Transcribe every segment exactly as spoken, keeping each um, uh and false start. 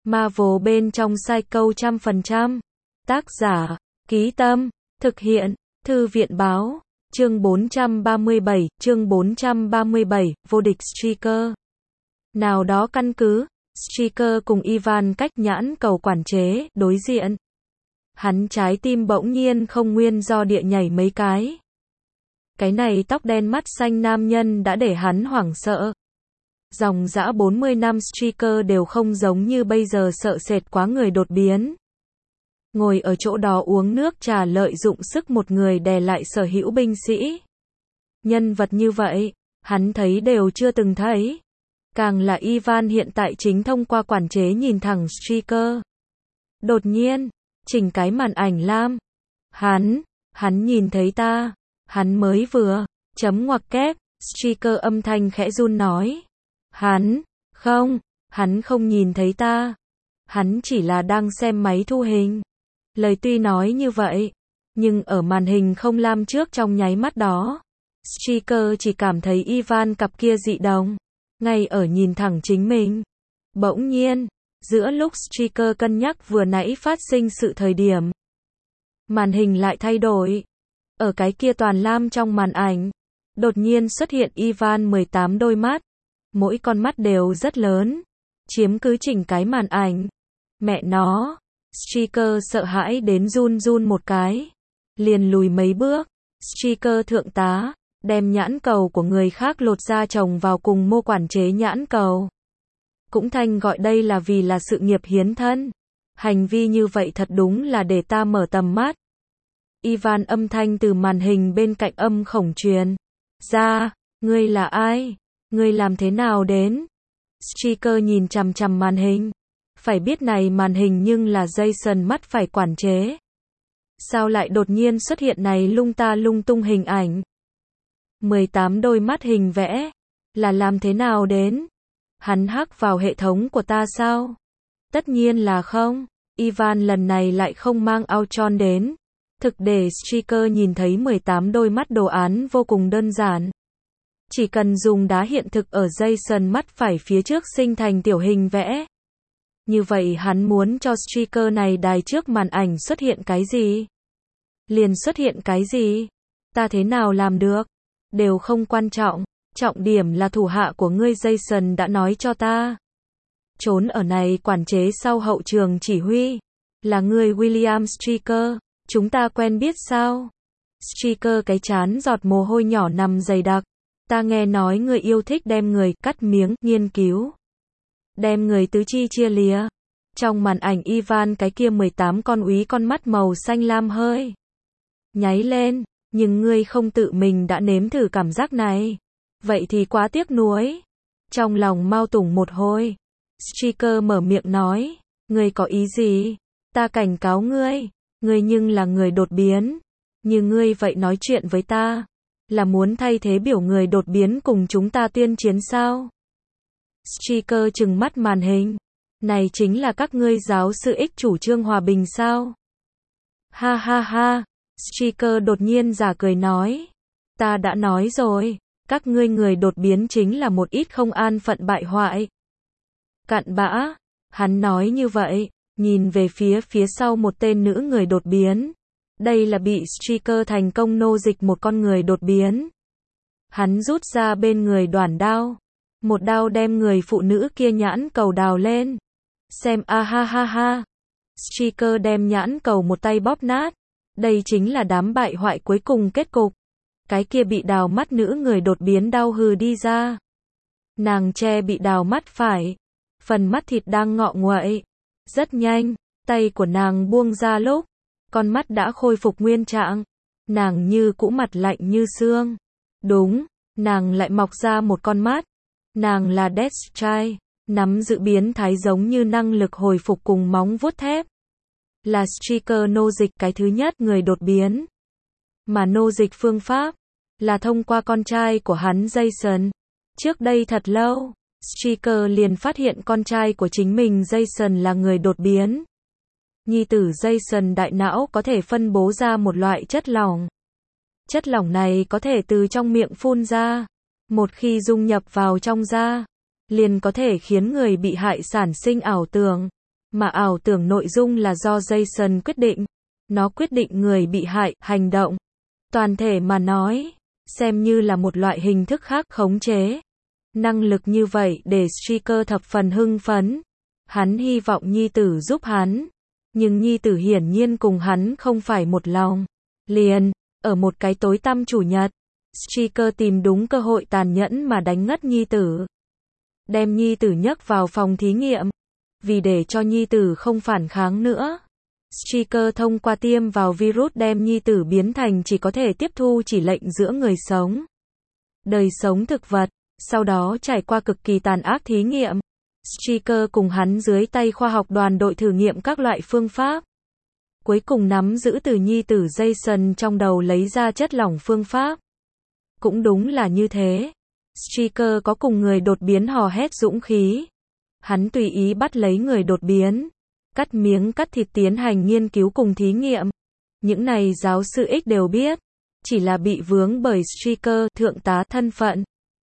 Marvel bên trong Psycho trăm phần trăm. Tác giả, Ký Tâm, thực hiện, Thư viện báo, chương bốn trăm ba mươi bảy, chương bốn trăm ba mươi bảy, vô địch Striker. Nào đó căn cứ, Striker cùng Ivan cách nhãn cầu quản chế, đối diện. Hắn trái tim bỗng nhiên không nguyên do địa nhảy mấy cái. Cái này tóc đen mắt xanh nam nhân đã để hắn hoảng sợ. Dòng dã bốn mươi năm Striker đều không giống như bây giờ sợ sệt quá người đột biến. Ngồi ở chỗ đó uống nước trà lợi dụng sức một người đè lại sở hữu binh sĩ. Nhân vật như vậy, hắn thấy đều chưa từng thấy. Càng là Ivan hiện tại chính thông qua quản chế nhìn thẳng Striker. Đột nhiên, chỉnh cái màn ảnh lam. Hắn, hắn nhìn thấy ta. Hắn mới vừa, chấm ngoặc kép, Striker âm thanh khẽ run nói. Hắn, không, hắn không nhìn thấy ta. Hắn chỉ là đang xem máy thu hình. Lời tuy nói như vậy, nhưng ở màn hình không lam trước trong nháy mắt đó, Striker chỉ cảm thấy Ivan cặp kia dị đồng, ngay ở nhìn thẳng chính mình. Bỗng nhiên, giữa lúc Striker cân nhắc vừa nãy phát sinh sự thời điểm, màn hình lại thay đổi. Ở cái kia toàn lam trong màn ảnh, đột nhiên xuất hiện Ivan mười tám đôi mắt, mỗi con mắt đều rất lớn, chiếm cứ chỉnh cái màn ảnh. Mẹ nó, Striker sợ hãi đến run run một cái, liền lùi mấy bước. Striker thượng tá, đem nhãn cầu của người khác lột ra chồng vào cùng mô quản chế nhãn cầu. Cũng thanh gọi đây là vì là sự nghiệp hiến thân. Hành vi như vậy thật đúng là để ta mở tầm mắt. Ivan âm thanh từ màn hình bên cạnh âm khổng truyền ra, ngươi là ai? Ngươi làm thế nào đến? Striker nhìn chằm chằm màn hình. Phải biết này màn hình nhưng là Jason mắt phải quản chế. Sao lại đột nhiên xuất hiện này lung ta lung tung hình ảnh? mười tám đôi mắt hình vẽ. Là làm thế nào đến? Hắn hack vào hệ thống của ta sao? Tất nhiên là không. Ivan lần này lại không mang Ultron đến. Thực để Striker nhìn thấy mười tám đôi mắt đồ án vô cùng đơn giản. Chỉ cần dùng đá hiện thực ở Jason mắt phải phía trước sinh thành tiểu hình vẽ. Như vậy hắn muốn cho Striker này đài trước màn ảnh xuất hiện cái gì? Liền xuất hiện cái gì? Ta thế nào làm được? Đều không quan trọng. Trọng điểm là thủ hạ của ngươi Jason đã nói cho ta. Trốn ở này quản chế sau hậu trường chỉ huy. Là ngươi William Striker. Chúng ta quen biết sao? Striker cái chán giọt mồ hôi nhỏ nằm dày đặc. Ta nghe nói ngươi yêu thích đem người cắt miếng, nghiên cứu. Đem người tứ chi chia lìa. Trong màn ảnh Ivan cái kia mười tám con úy con mắt màu xanh lam hơi nháy lên, nhưng ngươi không tự mình đã nếm thử cảm giác này. Vậy thì quá tiếc nuối. Trong lòng Mao Tùng một hồi, Striker mở miệng nói, ngươi có ý gì? Ta cảnh cáo ngươi, ngươi nhưng là người đột biến. Như ngươi vậy nói chuyện với ta, là muốn thay thế biểu người đột biến cùng chúng ta tuyên chiến sao? Striker trừng mắt màn hình. Này chính là các ngươi giáo sư ích chủ trương hòa bình sao? Ha ha ha, Striker đột nhiên giả cười nói. Ta đã nói rồi, các ngươi người đột biến chính là một ít không an phận bại hoại. Cặn bã, hắn nói như vậy, nhìn về phía phía sau một tên nữ người đột biến. Đây là bị Striker thành công nô dịch một con người đột biến. Hắn rút ra bên người đoản đao. Một đao đem người phụ nữ kia nhãn cầu đào lên. Xem a ha ha ha. Striker đem nhãn cầu một tay bóp nát. Đây chính là đám bại hoại cuối cùng kết cục. Cái kia bị đào mắt nữ người đột biến đau hừ đi ra. Nàng che bị đào mắt phải. Phần mắt thịt đang ngọ nguậy. Rất nhanh, tay của nàng buông ra lúc. Con mắt đã khôi phục nguyên trạng. Nàng như cũ mặt lạnh như xương. Đúng, nàng lại mọc ra một con mắt. Nàng là Deathstrike, nắm giữ biến thái giống như năng lực hồi phục cùng móng vuốt thép. Là Striker nô dịch cái thứ nhất người đột biến. Mà nô dịch phương pháp, là thông qua con trai của hắn Jason. Trước đây thật lâu, Striker liền phát hiện con trai của chính mình Jason là người đột biến. Nhi tử Jason đại não có thể phân bố ra một loại chất lỏng. Chất lỏng này có thể từ trong miệng phun ra. Một khi dung nhập vào trong da, liền có thể khiến người bị hại sản sinh ảo tưởng. Mà ảo tưởng nội dung là do Jason quyết định. Nó quyết định người bị hại, hành động. Toàn thể mà nói, xem như là một loại hình thức khác khống chế. Năng lực như vậy để Striker thập phần hưng phấn. Hắn hy vọng nhi tử giúp hắn. Nhưng nhi tử hiển nhiên cùng hắn không phải một lòng. Liền, ở một cái tối tăm chủ nhật, Striker tìm đúng cơ hội tàn nhẫn mà đánh ngất nhi tử. Đem nhi tử nhấc vào phòng thí nghiệm. Vì để cho nhi tử không phản kháng nữa, Striker thông qua tiêm vào virus đem nhi tử biến thành chỉ có thể tiếp thu chỉ lệnh giữa người sống. Đời sống thực vật, sau đó trải qua cực kỳ tàn ác thí nghiệm. Striker cùng hắn dưới tay khoa học đoàn đội thử nghiệm các loại phương pháp. Cuối cùng nắm giữ từ nhi tử Jason trong đầu lấy ra chất lỏng phương pháp. Cũng đúng là như thế. Striker có cùng người đột biến hò hét dũng khí. Hắn tùy ý bắt lấy người đột biến, cắt miếng cắt thịt tiến hành nghiên cứu cùng thí nghiệm. Những này giáo sư X đều biết, chỉ là bị vướng bởi Striker thượng tá thân phận.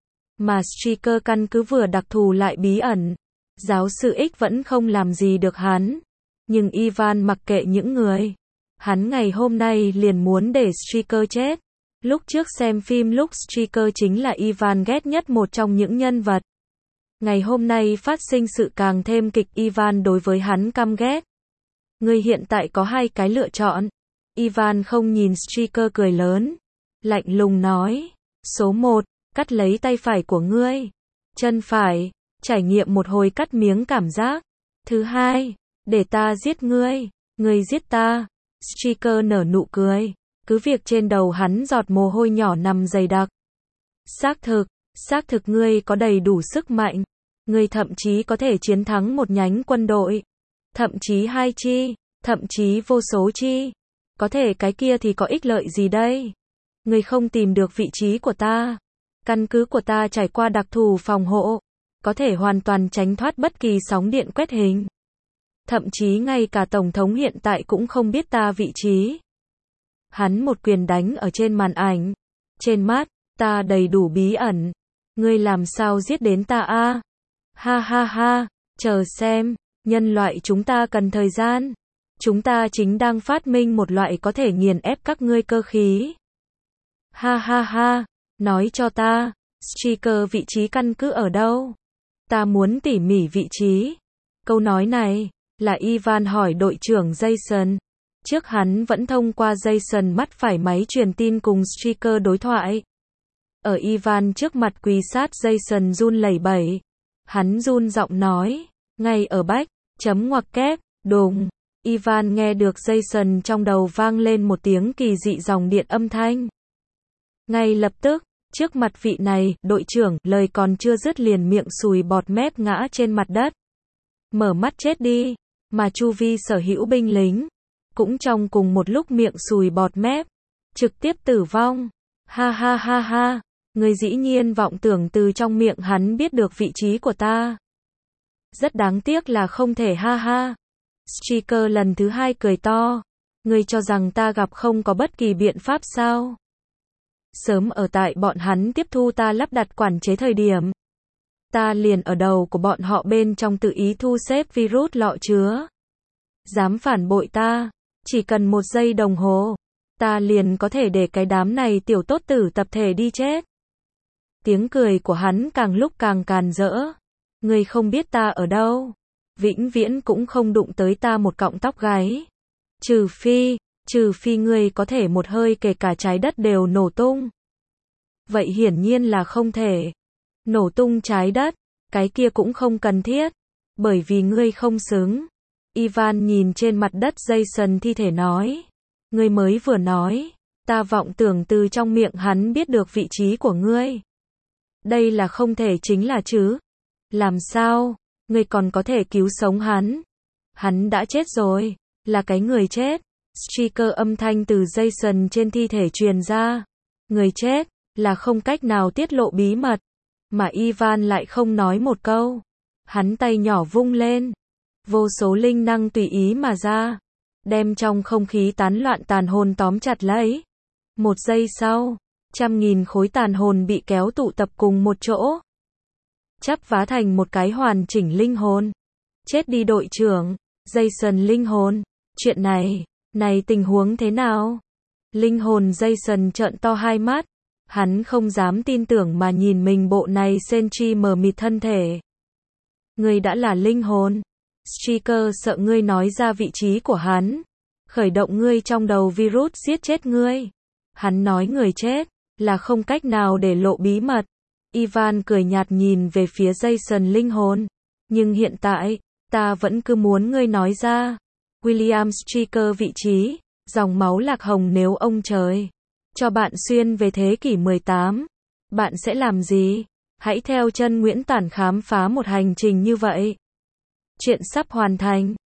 Mà Striker căn cứ vừa đặc thù lại bí ẩn. Giáo sư X vẫn không làm gì được hắn. Nhưng Ivan mặc kệ những người. Hắn ngày hôm nay liền muốn để Striker chết. Lúc trước xem phim lúc Striker chính là Ivan ghét nhất một trong những nhân vật. Ngày hôm nay phát sinh sự càng thêm kịch, Ivan đối với hắn căm ghét. Ngươi hiện tại có hai cái lựa chọn. Ivan không nhìn Striker cười lớn. Lạnh lùng nói. Số một, cắt lấy tay phải của ngươi. Chân phải, trải nghiệm một hồi cắt miếng cảm giác. Thứ hai, để ta giết ngươi. Ngươi giết ta. Striker nở nụ cười. Cứ việc trên đầu hắn giọt mồ hôi nhỏ nằm dày đặc. Xác thực, xác thực ngươi có đầy đủ sức mạnh. Ngươi thậm chí có thể chiến thắng một nhánh quân đội. Thậm chí hai chi, thậm chí vô số chi. Có thể cái kia thì có ích lợi gì đây? Ngươi không tìm được vị trí của ta. Căn cứ của ta trải qua đặc thù phòng hộ. Có thể hoàn toàn tránh thoát bất kỳ sóng điện quét hình. Thậm chí ngay cả Tổng thống hiện tại cũng không biết ta vị trí. Hắn một quyền đánh ở trên màn ảnh. Trên mắt, ta đầy đủ bí ẩn. Ngươi làm sao giết đến ta a? Ha ha ha, chờ xem, nhân loại chúng ta cần thời gian. Chúng ta chính đang phát minh một loại có thể nghiền ép các ngươi cơ khí. Ha ha ha, nói cho ta, Striker vị trí căn cứ ở đâu? Ta muốn tỉ mỉ vị trí. Câu nói này, là Ivan hỏi đội trưởng Jason. Trước hắn vẫn thông qua Jason mắt phải máy truyền tin cùng Striker đối thoại. Ở Ivan trước mặt quỳ sát Jason run lẩy bẩy. Hắn run giọng nói, ngay ở bách, chấm ngoặc kép, đùng. Ivan nghe được Jason trong đầu vang lên một tiếng kỳ dị dòng điện âm thanh. Ngay lập tức, trước mặt vị này, đội trưởng, lời còn chưa dứt liền miệng sùi bọt mép ngã trên mặt đất. Mở mắt chết đi, mà chu vi sở hữu binh lính, cũng trong cùng một lúc miệng sùi bọt mép, trực tiếp tử vong. Ha ha ha ha. Người dĩ nhiên vọng tưởng từ trong miệng hắn biết được vị trí của ta. Rất đáng tiếc là không thể ha ha. Striker lần thứ hai cười to. Ngươi cho rằng ta gặp không có bất kỳ biện pháp sao? Sớm ở tại bọn hắn tiếp thu ta lắp đặt quản chế thời điểm. Ta liền ở đầu của bọn họ bên trong tự ý thu xếp virus lọ chứa. Dám phản bội ta, chỉ cần một giây đồng hồ. Ta liền có thể để cái đám này tiểu tốt tử tập thể đi chết. Tiếng cười của hắn càng lúc càng càn rỡ. Ngươi không biết ta ở đâu. Vĩnh viễn cũng không đụng tới ta một cọng tóc gáy. Trừ phi, trừ phi ngươi có thể một hơi kể cả trái đất đều nổ tung. Vậy hiển nhiên là không thể. Nổ tung trái đất, cái kia cũng không cần thiết. Bởi vì ngươi không xứng. Ivan nhìn trên mặt đất Jason thi thể nói. Ngươi mới vừa nói. Ta vọng tưởng từ trong miệng hắn biết được vị trí của ngươi. Đây là không thể chính là chứ. Làm sao? Ngươi còn có thể cứu sống hắn. Hắn đã chết rồi. Là cái người chết. Striker âm thanh từ Jason trên thi thể truyền ra. Người chết, là không cách nào tiết lộ bí mật. Mà Ivan lại không nói một câu. Hắn tay nhỏ vung lên. Vô số linh năng tùy ý mà ra. Đem trong không khí tán loạn tàn hồn tóm chặt lấy. Một giây sau, trăm nghìn khối tàn hồn bị kéo tụ tập cùng một chỗ. Chắp vá thành một cái hoàn chỉnh linh hồn. Chết đi đội trưởng. Jason linh hồn. Chuyện này, này tình huống thế nào? Linh hồn Jason trợn to hai mắt. Hắn không dám tin tưởng mà nhìn mình bộ này Sentry mờ mịt thân thể. Ngươi đã là linh hồn. Striker sợ ngươi nói ra vị trí của hắn. Khởi động ngươi trong đầu virus giết chết ngươi. Hắn nói người chết là không cách nào để lộ bí mật. Ivan cười nhạt nhìn về phía Jason linh hồn. Nhưng hiện tại, ta vẫn cứ muốn ngươi nói ra. William Striker vị trí, dòng máu lạc hồng nếu ông trời cho bạn xuyên về thế kỷ mười tám, bạn sẽ làm gì? Hãy theo chân Nguyễn Tản khám phá một hành trình như vậy. Chuyện sắp hoàn thành.